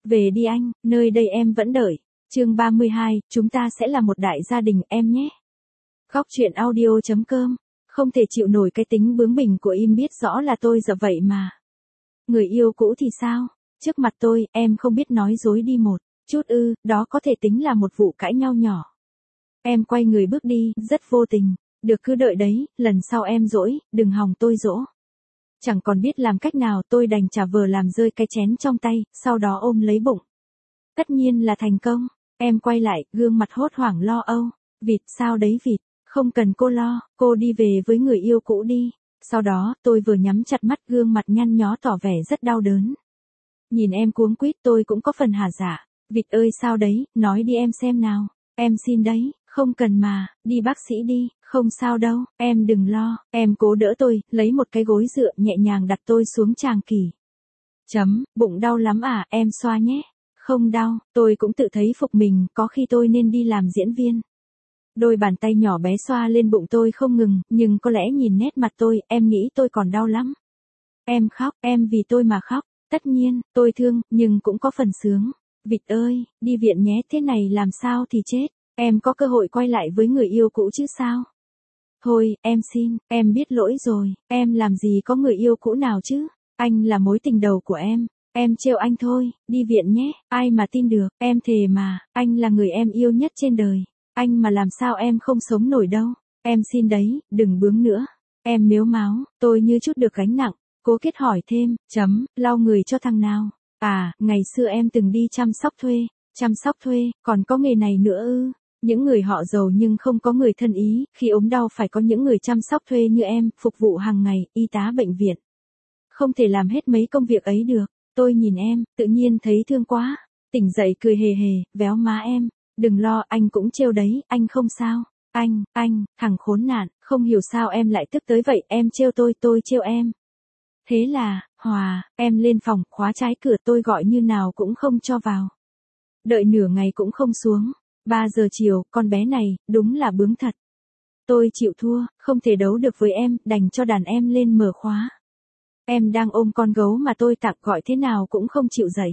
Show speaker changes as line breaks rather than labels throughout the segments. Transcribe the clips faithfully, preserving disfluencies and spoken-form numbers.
Về đi anh, nơi đây em vẫn đợi. Chương ba mươi hai, chúng ta sẽ là một đại gia đình em nhé. Góc truyện audio chấm com. Không thể chịu nổi cái tính bướng bỉnh của im biết rõ là tôi dở vậy mà. Người yêu cũ thì sao? Trước mặt tôi, em không biết nói dối đi một chút ư, đó có thể tính là một vụ cãi nhau nhỏ. Em quay người bước đi, rất vô tình. Được cứ đợi đấy, lần sau em dỗi, đừng hòng tôi dỗ. Chẳng còn biết làm cách nào, tôi đành trả vờ làm rơi cái chén trong tay, sau đó ôm lấy bụng. Tất nhiên là thành công. Em quay lại, gương mặt hốt hoảng lo âu. Vịt, sao đấy Vịt? Không cần cô lo, cô đi về với người yêu cũ đi. Sau đó, tôi vừa nhắm chặt mắt, gương mặt nhăn nhó tỏ vẻ rất đau đớn. Nhìn em cuống quýt, tôi cũng có phần hả dạ. Vịt ơi sao đấy, nói đi em xem nào. Em xin đấy, không cần mà, đi bác sĩ đi, không sao đâu, em đừng lo. Em cố đỡ tôi, lấy một cái gối dựa nhẹ nhàng đặt tôi xuống tràng kỷ. Chấm, bụng đau lắm à, em xoa nhé. Không đau, tôi cũng tự thấy phục mình, có khi tôi nên đi làm diễn viên. Đôi bàn tay nhỏ bé xoa lên bụng tôi không ngừng, nhưng có lẽ nhìn nét mặt tôi, em nghĩ tôi còn đau lắm. Em khóc, em vì tôi mà khóc. Tất nhiên, tôi thương, nhưng cũng có phần sướng. Vịt ơi, đi viện nhé, thế này làm sao thì chết. Em có cơ hội quay lại với người yêu cũ chứ sao? Thôi, em xin, em biết lỗi rồi, em làm gì có người yêu cũ nào chứ? Anh là mối tình đầu của em, em trêu anh thôi, đi viện nhé, ai mà tin được, em thề mà, anh là người em yêu nhất trên đời. Anh mà làm sao em không sống nổi đâu, em xin đấy, đừng bướng nữa. Em mếu máo, tôi như chút được gánh nặng, cố kết hỏi thêm, chấm, lau người cho thằng nào? À, ngày xưa em từng đi chăm sóc thuê, chăm sóc thuê, còn có nghề này nữa ư? Những người họ giàu nhưng không có người thân ý, khi ốm đau phải có những người chăm sóc thuê như em, phục vụ hàng ngày, y tá bệnh viện. Không thể làm hết mấy công việc ấy được, tôi nhìn em, tự nhiên thấy thương quá. Tỉnh dậy cười hề hề, véo má em. Đừng lo, anh cũng trêu đấy, anh không sao. Anh, anh, thằng khốn nạn, không hiểu sao em lại tức tới vậy, em trêu tôi, tôi trêu em. Thế là, Hòa, em lên phòng, khóa trái cửa, tôi gọi như nào cũng không cho vào. Đợi nửa ngày cũng không xuống. ba giờ chiều, con bé này, đúng là bướng thật. Tôi chịu thua, không thể đấu được với em, đành cho đàn em lên mở khóa. Em đang ôm con gấu mà tôi tặng, gọi thế nào cũng không chịu dậy.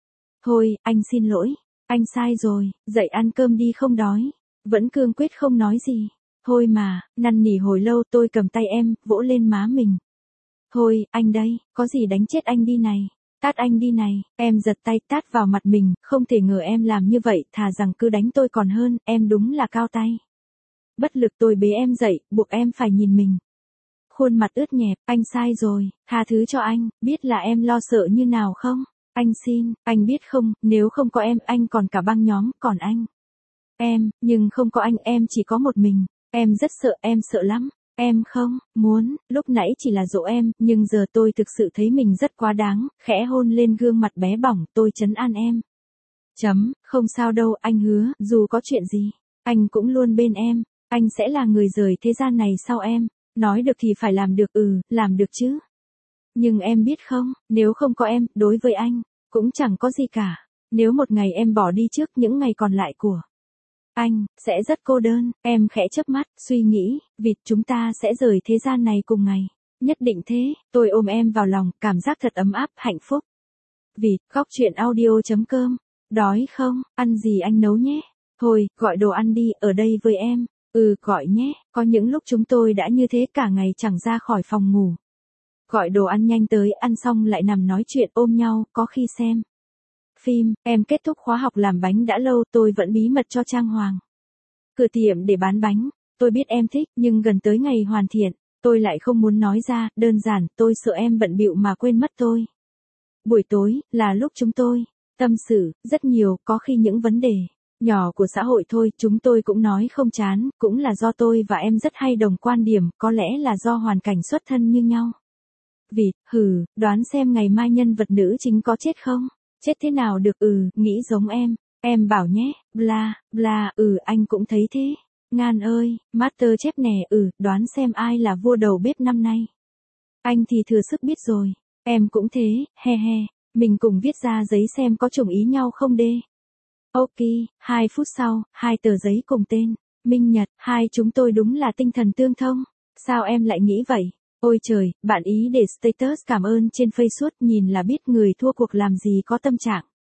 Thôi, anh xin lỗi, anh sai rồi, dậy ăn cơm đi không đói. Vẫn cương quyết không nói gì. Thôi mà, năn nỉ hồi lâu, tôi cầm tay em, vỗ lên má mình. Thôi, anh đây, có gì đánh chết anh đi này. Tát anh đi này, em giật tay tát vào mặt mình, không thể ngờ em làm như vậy, thà rằng cứ đánh tôi còn hơn, em đúng là cao tay. Bất lực tôi bế em dậy, buộc em phải nhìn mình. Khuôn mặt ướt nhẹp, anh sai rồi, tha thứ cho anh, biết là em lo sợ như nào không? Anh xin, anh biết không, nếu không có em, anh còn cả băng nhóm, còn anh. Em, nhưng không có anh, em chỉ có một mình, em rất sợ, em sợ lắm. Em không, muốn, lúc nãy chỉ là dỗ em, nhưng giờ tôi thực sự thấy mình rất quá đáng, khẽ hôn lên gương mặt bé bỏng, tôi trấn an em. Chấm, không sao đâu, anh hứa, dù có chuyện gì, anh cũng luôn bên em, anh sẽ là người rời thế gian này sau em, nói được thì phải làm được, ừ, làm được chứ. Nhưng em biết không, nếu không có em, đối với anh, cũng chẳng có gì cả, nếu một ngày em bỏ đi trước những ngày còn lại của anh, sẽ rất cô đơn. Em khẽ chớp mắt, suy nghĩ, Vịt, chúng ta sẽ rời thế gian này cùng ngày. Nhất định thế, tôi ôm em vào lòng, cảm giác thật ấm áp, hạnh phúc. Vịt, góc truyện audio chấm com. Đói không, ăn gì anh nấu nhé. Thôi, gọi đồ ăn đi, ở đây với em. Ừ, gọi nhé, có những lúc chúng tôi đã như thế cả ngày chẳng ra khỏi phòng ngủ. Gọi đồ ăn nhanh tới, ăn xong lại nằm nói chuyện ôm nhau, có khi xem phim. Em kết thúc khóa học làm bánh đã lâu, tôi vẫn bí mật cho trang hoàng cửa tiệm để bán bánh. Tôi biết em thích, nhưng gần tới ngày hoàn thiện, tôi lại không muốn nói ra, đơn giản, tôi sợ em bận bịu mà quên mất tôi. Buổi tối, là lúc chúng tôi tâm sự, rất nhiều, có khi những vấn đề nhỏ của xã hội thôi, chúng tôi cũng nói không chán, cũng là do tôi và em rất hay đồng quan điểm, có lẽ là do hoàn cảnh xuất thân như nhau. Vịt, hừ, đoán xem ngày mai nhân vật nữ chính có chết không? Chết thế nào được, ừ, nghĩ giống em. Em bảo nhé, bla, bla, ừ, anh cũng thấy thế. Ngan ơi, Master chép nè, ừ, đoán xem ai là vua đầu bếp năm nay. Anh thì thừa sức biết rồi. Em cũng thế, he he. Mình cùng viết ra giấy xem có trùng ý nhau không đê. Ok, hai phút sau, hai tờ giấy cùng tên. Minh Nhật, hai chúng tôi đúng là tinh thần tương thông. Sao em lại nghĩ vậy? Ôi trời, bạn ý để status cảm ơn trên Facebook, nhìn là biết người thua cuộc làm gì có tâm trạng.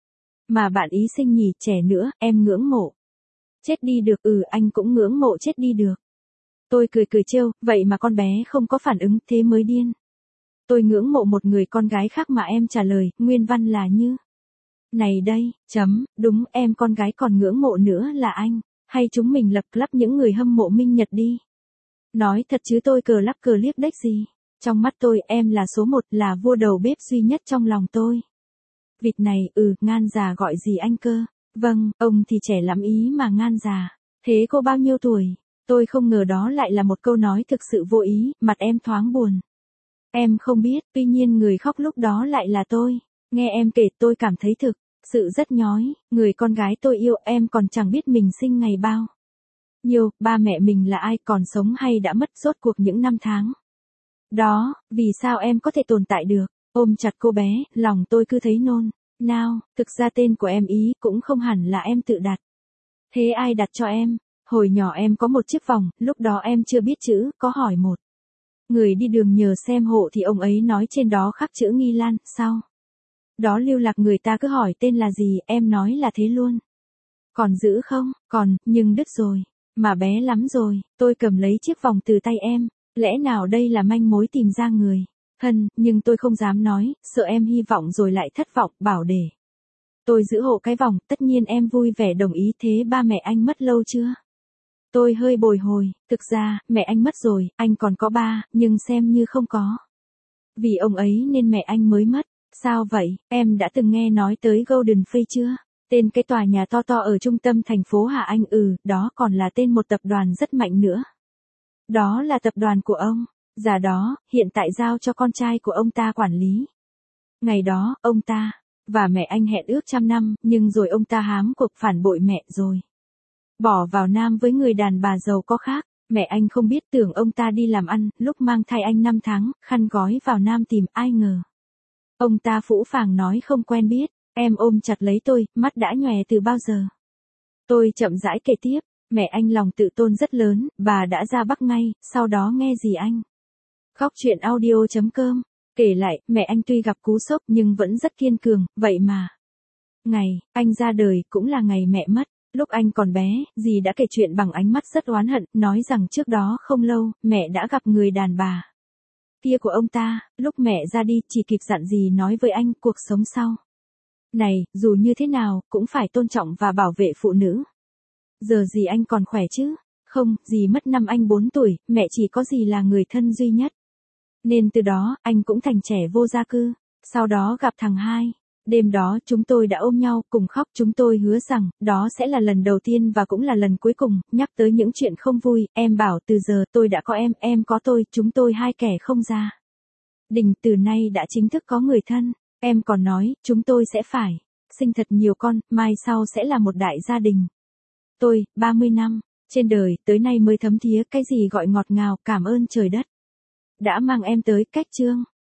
Mà bạn ý xinh nhỉ, trẻ nữa, em ngưỡng mộ. Chết đi được, ừ anh cũng ngưỡng mộ chết đi được. Tôi cười cười trêu, vậy mà con bé không có phản ứng, thế mới điên. Tôi ngưỡng mộ một người con gái khác mà em trả lời, nguyên văn là như. Này đây, chấm, đúng em con gái còn ngưỡng mộ nữa là anh, hay chúng mình lập club những người hâm mộ Minh Nhật đi. Nói thật chứ tôi cờ lắc cờ liếc đếch gì. Trong mắt tôi em là số một, là vua đầu bếp duy nhất trong lòng tôi. Vịt này, ừ, ngan già gọi gì anh cơ? Vâng, ông thì trẻ lắm ý mà ngan già. Thế cô bao nhiêu tuổi? Tôi không ngờ đó lại là một câu nói thực sự vô ý, mặt em thoáng buồn. Em không biết, tuy nhiên người khóc lúc đó lại là tôi. Nghe em kể tôi cảm thấy thực sự rất nhói, người con gái tôi yêu em còn chẳng biết mình sinh ngày bao nhiêu, ba mẹ mình là ai, còn sống hay đã mất, rốt cuộc những năm tháng đó, vì sao em có thể tồn tại được. Ôm chặt cô bé, lòng tôi cứ thấy nôn nao, thực ra tên của em ý cũng không hẳn là em tự đặt. Thế ai đặt cho em? Hồi nhỏ em có một chiếc vòng, lúc đó em chưa biết chữ, có hỏi một người đi đường nhờ xem hộ thì ông ấy nói trên đó khắc chữ Nghi Lan, sau đó lưu lạc người ta cứ hỏi tên là gì, em nói là thế luôn. Còn giữ không? Còn, nhưng đứt rồi. Mà bé lắm rồi, tôi cầm lấy chiếc vòng từ tay em, lẽ nào đây là manh mối tìm ra người thân, nhưng tôi không dám nói, sợ em hy vọng rồi lại thất vọng, bảo để tôi giữ hộ cái vòng, tất nhiên em vui vẻ đồng ý. Thế ba mẹ anh mất lâu chưa? Tôi hơi bồi hồi, thực ra, mẹ anh mất rồi, anh còn có ba, nhưng xem như không có. Vì ông ấy nên mẹ anh mới mất. Sao vậy, em đã từng nghe nói tới Golden Face chưa? Tên cái tòa nhà to to ở trung tâm thành phố Hà Anh, ừ, đó còn là tên một tập đoàn rất mạnh nữa. Đó là tập đoàn của ông, già đó, hiện tại giao cho con trai của ông ta quản lý. Ngày đó, ông ta và mẹ anh hẹn ước trăm năm, nhưng rồi ông ta hám cuộc phản bội mẹ rồi bỏ vào Nam với người đàn bà giàu có khác. Mẹ anh không biết, tưởng ông ta đi làm ăn, lúc mang thai anh năm tháng, khăn gói vào Nam tìm, ai ngờ ông ta phũ phàng nói không quen biết. Em ôm chặt lấy tôi, mắt đã nhòe từ bao giờ. Tôi chậm rãi kể tiếp, mẹ anh lòng tự tôn rất lớn, bà đã ra Bắc ngay, sau đó nghe gì anh. Khóc chuyện audio chấm com, kể lại, mẹ anh tuy gặp cú sốc nhưng vẫn rất kiên cường, vậy mà. Ngày, anh ra đời cũng là ngày mẹ mất. Lúc anh còn bé, dì đã kể chuyện bằng ánh mắt rất oán hận, nói rằng trước đó không lâu, mẹ đã gặp người đàn bà kia của ông ta, lúc mẹ ra đi chỉ kịp dặn dì nói với anh cuộc sống sau này, dù như thế nào, cũng phải tôn trọng và bảo vệ phụ nữ. Giờ dì anh còn khỏe chứ? Không, dì mất năm anh bốn tuổi, mẹ chỉ có dì là người thân duy nhất. Nên từ đó, anh cũng thành trẻ vô gia cư. Sau đó gặp thằng hai. Đêm đó chúng tôi đã ôm nhau, cùng khóc. Chúng tôi hứa rằng, đó sẽ là lần đầu tiên và cũng là lần cuối cùng. Nhắc tới những chuyện không vui, em bảo từ giờ tôi đã có em, em có tôi, chúng tôi hai kẻ không gia đình từ nay đã chính thức có người thân. Em còn nói, chúng tôi sẽ phải sinh thật nhiều con, mai sau sẽ là một đại gia đình. Tôi, ba mươi năm, trên đời, tới nay mới thấm thía cái gì gọi ngọt ngào, cảm ơn trời đất đã mang em tới. Cách chương